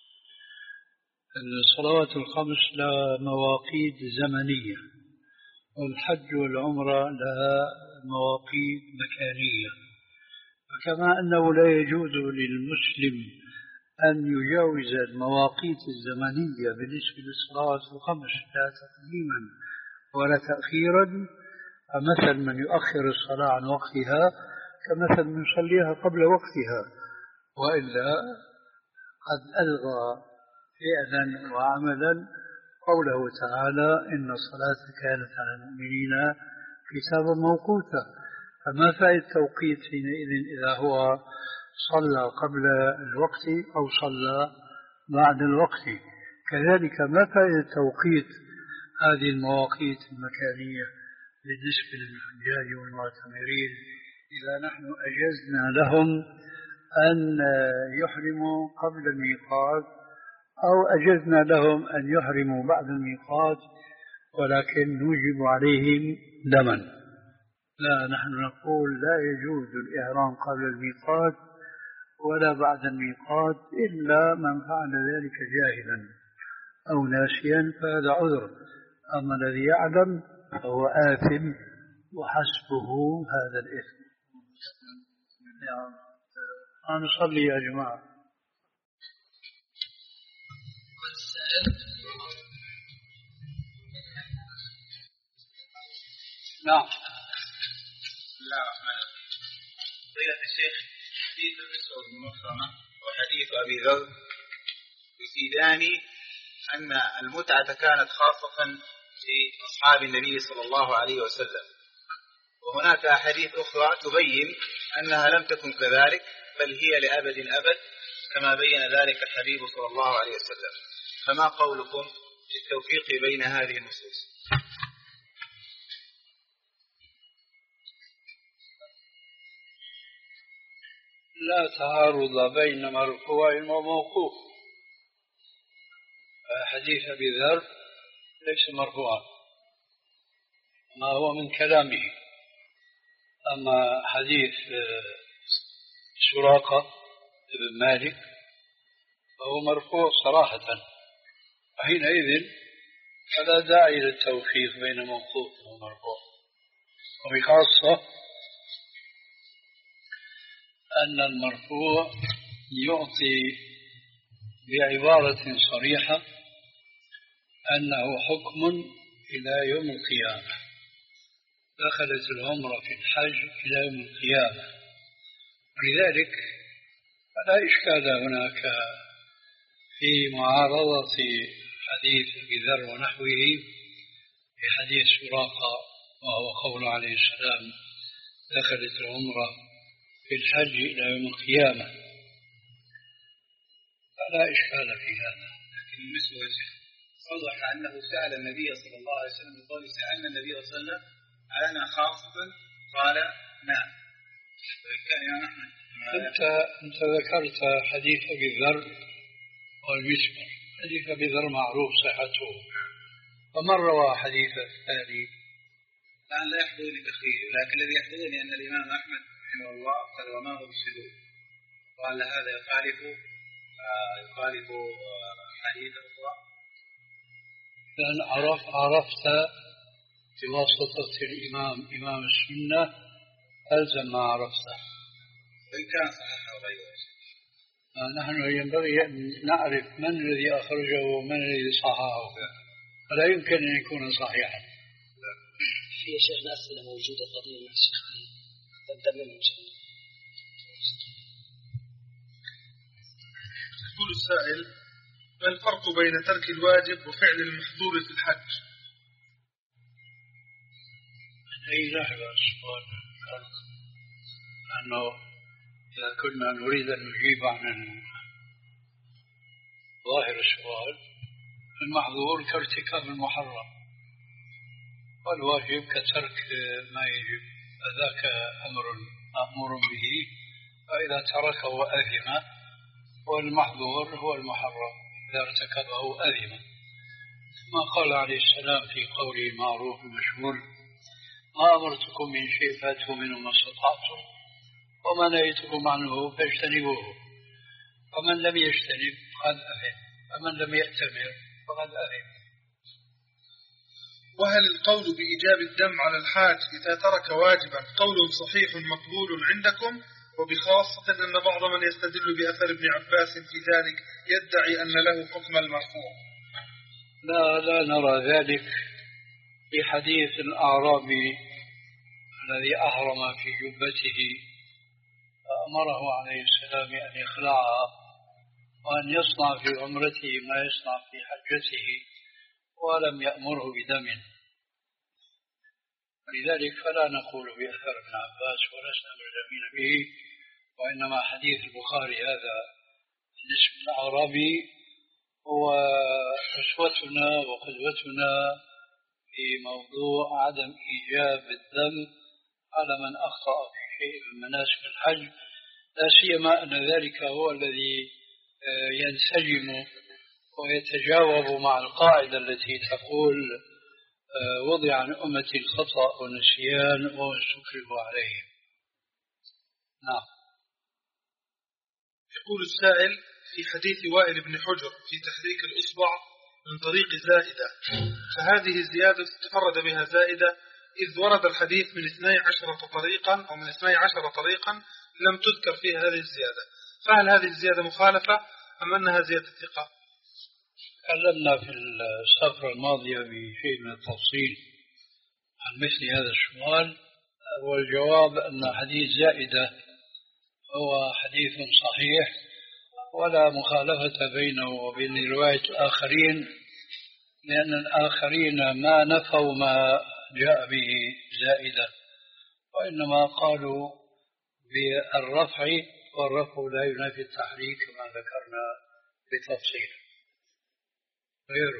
الصلوات الخمس لها مواقيت زمنية، والحج والعمرة لها مواقيت مكانية. فكما أنه لا يجوز للمسلم أن يجاوز المواقيت الزمنية بالنسبة للصلوات الخمس لا تقديما ولا تأخيرا، فمثل من يؤخر الصلاة عن وقتها كمثل من يصليها قبل وقتها، وإلا قد ألغى فعلا وعملا قوله تعالى إن الصلاة كانت على المؤمنين كتابا موقوتا. فما فائدة التوقيت حينئذ إذا هو صلى قبل الوقت أو صلى بعد الوقت؟ كذلك ما فائدة توقيت هذه المواقيت المكانية بالنسبة للحجاج والمعتمرين إذا نحن أجزنا لهم أن يحرموا قبل الميقات أو أجزنا لهم أن يحرموا بعد الميقات ولكن نوجب عليهم دما؟ لا، نحن نقول لا يجوز الإحرام قبل الميقات ولا بعد الميقات إلا من فعل ذلك جاهلا أو ناسيا فهذا عذر، أما الذي يعلم فهو آثم وحسبه هذا الإثم. يعني أنا نصلي يا جماعة. نعم. بسم الله الرحمن الرحيم. فضيلة الشيخ، حديث المسعود بن مخرمة وحديث أبي ذر يفيدان أن المتعة كانت خاصة في أصحاب النبي صلى الله عليه وسلم، وهناك أحاديث أخرى تبين أنها لم تكن كذلك بل هي لأبد الأبد كما بين ذلك الحبيب صلى الله عليه وسلم. فما قولكم في التوفيق بين هذه النصوص؟ لا تعارض بين مرفوع وموقوف. حديث أبي ذر ليس مرفوعا، ما هو من كلامه. أما حديث سراقة بن مالك فهو مرفوع صراحة، وحينئذ فلا داعي للتوفيق بين موقوف ومرفوع. وبخاصة أن المرفوع يعطي بعبارة صريحة أنه حكم إلى يوم القيامة، دخلت العمرة في الحج إلى يوم القيامة، ولذلك فلا إشكال هناك في معارضة حديث أبي ذر ونحوه في حديث سراقة وهو قول عليه السلام دخلت العمرة في الحج إلى يوم القيامة، فلا إشكال في هذا. لكن المسوى صدق أنه سأل النبي صلى الله عليه وسلم بقول سألنا النبي صلى الله عليه وسلم علينا خاصة قال نعم. أنت أنت ذكرت حديث أبي ذر والمسمر. حديث أبي ذر معروف صحته، فمن روى حديث الثاني؟ الآن لا يحضرني تخريجه، لكن الذي يحضرني أن الإمام أحمد رحمه الله قد رماه بالصدور، وأن هذا يخالف يخالف حديث أخرى. لأن عرف عرفت بواسطة الإمام إمام السنة ألزم ما عرفته وإن كان صحيح أو غيره. نحن ينبغي أن نعرف من الذي أخرجه ومن الذي صححه، فلا يمكن أن يكون صحيحا. في شيخنا أسئلة موجودة قضية مع الشيخ تبدأ منه إن شاء الله. يقول السائل: ما الفرق بين ترك الواجب وفعل المحظور في الحج؟ أي لحظة السؤال الفرق، لأنه إذا كنا نريد أن نجيب عن ظاهر السؤال، المحظور كارتكاب المحرم، والواجب كترك ما يجب، فذاك أمر مأمور به، فإذا تركه أثم، والمحظور هو المحرم إذا ارتكبه أثم. ما قال عليه السلام في قوله المعروف المشهور: ما أمرتكم من شيء فاتوا منه ما استطعتم وما نهيتكم عنه فاجتنبوه، فمن لم يجتنب فقد أثم، فمن لم يأتمر فقد أثم. وهل القول بإيجاب الدم على الحاج إذا ترك واجبا قول صحيح مقبول عندكم، وبخاصة أن بعض من يستدل بأثر ابن عباس في ذلك يدعي أن له حكم المرفوع؟ لا لا نرى ذلك. في حديث الأعرابي الذي أحرم في جبته فأمره عليه السلام أن يخلعها وأن يصنع في عمرته ما يصنع في حجته، ولم يأمره بدم. لذلك فلا نقول بأثر ابن عباس ولسنا ملزمين به، وإنما حديث البخاري هذا بالنسبة للأعرابي هو أسوتنا وقدوتنا في موضوع عدم إيجاب الدم على من أخطأ في شيء من مناسك الحج، لا سيما أن ذلك هو الذي ينسجم ويتجاوب مع القاعدة التي تقول وضع عن أمتي الخطأ والنسيان وما استكرهوا عليه. نعم. يقول السائل: في حديث وائل بن حجر في تحريك الإصبع من طريق زائدة، فهذه الزيادة تفرد بها زائدة، إذ ورد الحديث من اثني عشر طريقا أو من اثني عشر طريقا لم تذكر فيها هذه الزيادة، فهل هذه الزيادة مخالفة أم أنها زيادة ثقة؟ تكلمنا في الصفحة الماضية بشيء من التفصيل عن مثل هذا السؤال، والجواب أن حديث زائدة هو حديث صحيح ولا مخالفة بينه وبين رواية الآخرين، لأن الآخرين ما نفوا ما جاء به زائدة، وإنما قالوا بالرفع، والرفع لا ينافي التحريك كما ذكرنا بتفصيل غيره.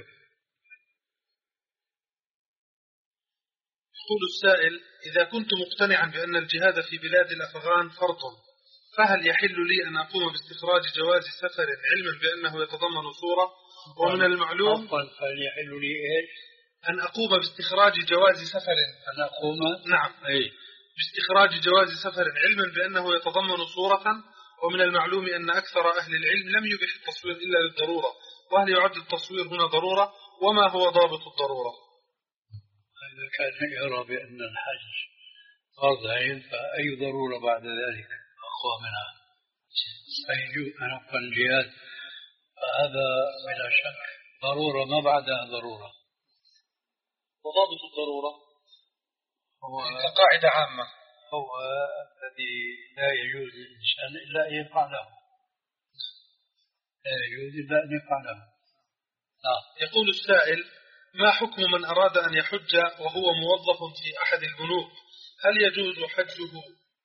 يقول السائل: إذا كنت مقتنعا بأن الجهاد في بلاد الأفغان فرض، فهل يحل لي أن أقوم باستخراج جواز سفر علما بأنه يتضمن صورة؟ ومن المعلوم هل يحل لي إيش؟ أن أقوم باستخراج جواز سفر أن أقوم نعم أي باستخراج جواز سفر علما بأنه يتضمن صورة، ومن المعلوم أن أكثر أهل العلم لم يبح التصوير إلا للضرورة، وهل يعد التصوير هنا ضرورة؟ وما هو ضابط الضرورة؟ إذا كان يرى بأن الحج فرض عين فأي ضرورة بعد ذلك أقوى منها؟ فيجوز أن أقوى الجهاد، فهذا بلا شك ضرورة ما بعدها ضرورة. وضابط الضرورة هو كقاعدة عامة هو الذي لا يجوز للإنسان إلا أن يفعله، لا يجوز إلا أن يفعله. آه. يقول السائل: ما حكم من أراد أن يحج وهو موظف في أحد البنوك، هل يجوز حجه؟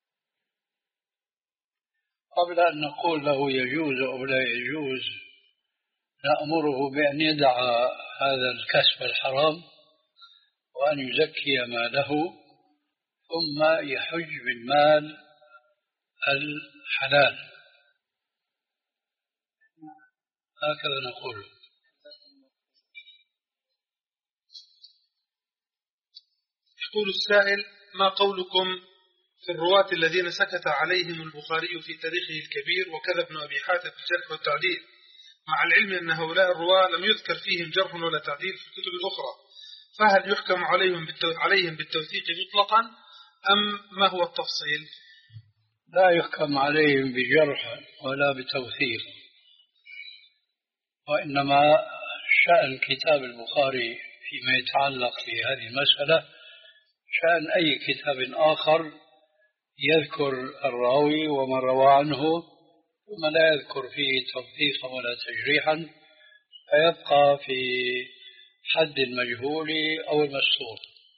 قبل أن نقول له يجوز أو لا يجوز، نأمره بأن يدع هذا الكسب الحرام وأن يزكي ماله، ثم يحج بالمال الحلال، هكذا نقول. يقول السائل: ما قولكم في الرواة الذين سكت عليهم البخاري في تاريخه الكبير وكذا ابن أبي حاتم في الجرح والتعديل، مع العلم أن هؤلاء الرواة لم يذكر فيهم جرح ولا تعديل في الكتب الأخرى، فهل يحكم عليهم عليهم بالتوثيق مطلقا أم ما هو التفصيل؟ لا يحكم عليهم بجرح ولا بتوثيق، وإنما شأن كتاب البخاري فيما يتعلق بهذه المسألة شأن أي كتاب آخر يذكر الراوي ومن روى عنه ثم لا يذكر فيه توثيقا ولا تجريحا، فيبقى في حد المجهول أو المستور.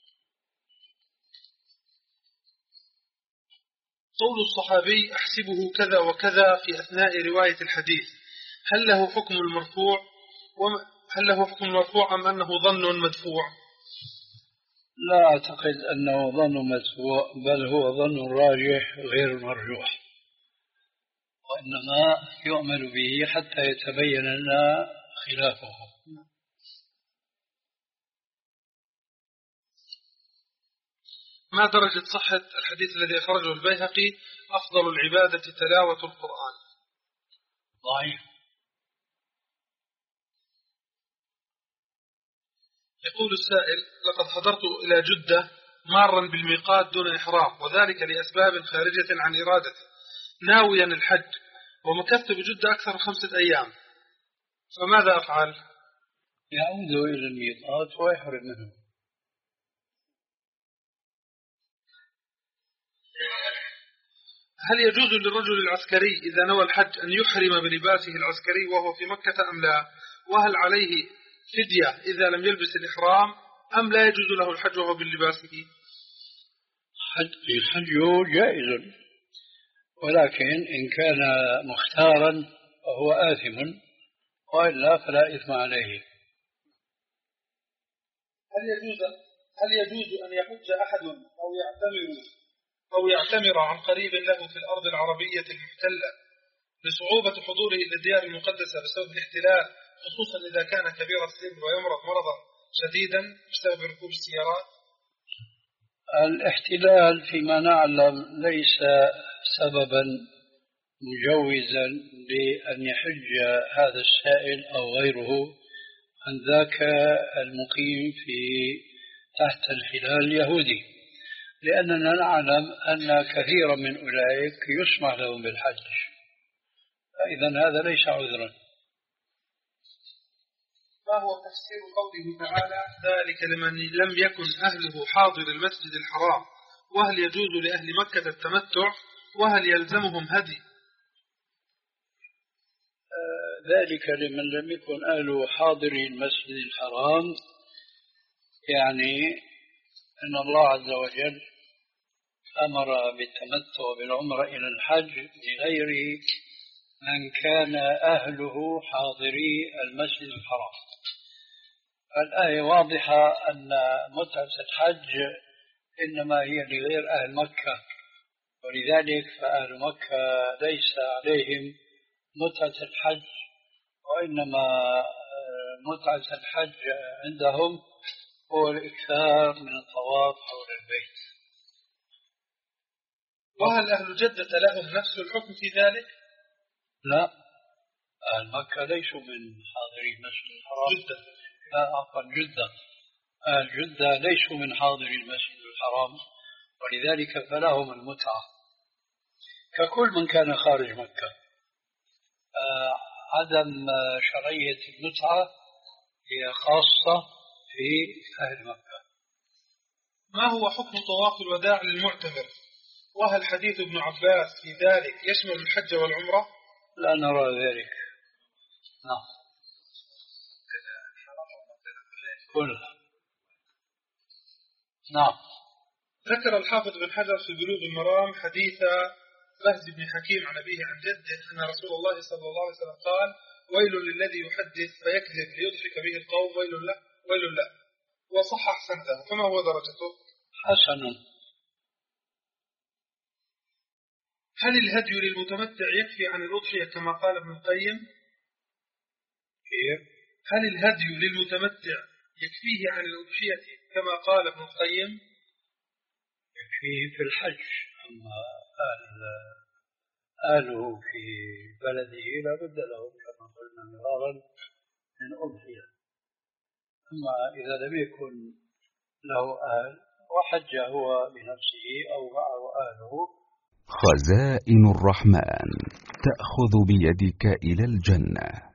قول الصحابي: أحسبه كذا وكذا في أثناء رواية الحديث، هل له حكم المرفوع هل له حكم المرفوع أم أنه ظن مدفوع؟ لا أعتقد أنه ظن مدفوع، بل هو ظن راجح غير مرجوح، وإنما يؤمل به حتى يتبين لنا خلافه. ما درجة صحة الحديث الذي أخرجه البيهقي: أفضل العبادة تلاوة القرآن؟ ضعيف. يقول السائل: لقد حضرت إلى جدة مارا بالميقات دون إحرام، وذلك لأسباب خارجة عن إرادتي، ناويا الحج، ومكثت بجدة أكثر خمسة أيام، فماذا أفعل؟ يعود إلى الميقات ويحرم منه. هل يجوز للرجل العسكري إذا نوى الحج أن يحرم بلباسه العسكري وهو في مكة أم لا؟ وهل عليه فدية إذا لم يلبس الإحرام أم لا يجوز له الحج وهو بلباسه؟ الحج جائز، ولكن إن كان مختارا فهو آثم، وإلا فلا إثم عليه. هل يجوز هل يجوز أن يحج أحد أو يعتمر أو يعتمر عن قريب له في الأرض العربية المحتلة لصعوبة حضوره إلى الديار المقدسة بسبب الاحتلال، خصوصا إذا كان كبير السن ويمرض مرضا شديدا بسبب ركوب السيارات؟ الاحتلال فيما نعلم ليس سببا مجوزا لأن يحج هذا السائل أو غيره عن ذاك المقيم في تحت الحلال اليهودي، لأننا نعلم أن كثيرا من أولئك يسمح لهم بالحج، فإذا هذا ليس عذرا. ما هو تفسير قوله تعالى: ذلك لمن لم يكن أهله حاضر المسجد الحرام، وهل يجوز لأهل مكة التمتع، وهل يلزمهم هدي؟ آه ذلك لمن لم يكن أهله حاضر المسجد الحرام، يعني أن الله عز وجل أمر بالتمتع بالعمرة إلى الحج لغير من كان أهله حاضري المسجد الحرام. الآية واضحة أن متعة الحج إنما هي لغير أهل مكة، ولذلك فأهل مكة ليس عليهم متعة الحج، وإنما متعة الحج عندهم هو الإكثار من الطواف حول البيت. وهل أهل جدة لهم نفس الحكم في ذلك؟ لا، أهل مكة ليسوا من حاضري المسجد الحرام. جدة. لا، عفوا جدة. أهل جدة ليسوا من حاضري المسجد الحرام، ولذلك فلهم المتعة ككل من كان خارج مكة. آه عدم شرعية المتعة هي خاصة في أهل مكة. ما هو حكم طواف الوداع للمعتمر؟ وهل حديث ابن عباس في ذلك يشمل الحج والعمرة؟ لا نرى ذلك. نعم. كلها. نعم. ذكر الحافظ بن حجر في بلوغ المرام حديث بهز بن حكيم عن أبيه عن جده أن رسول الله صلى الله عليه وسلم قال: ويل للذي يحدث فيكذب ليضحك به القوم، ويل له ويل له، وصحح سنده، فما هو درجته؟ حسن. هل الهدي للمتمتع يكفي عن الأضحية كما قال ابن القيم؟ كيف؟ هل الهدي للمتمتع يكفيه عن الأضحية كما قال ابن القيم؟ فيه في الحج. أما أهل أهله في بلده لا بد لهم كما قلنا مرارا من أضحية. أما إذا لم يكن له أهل وحج هو بنفسه أو معه أهله. خزائن الرحمن تأخذ بيدك إلى الجنة.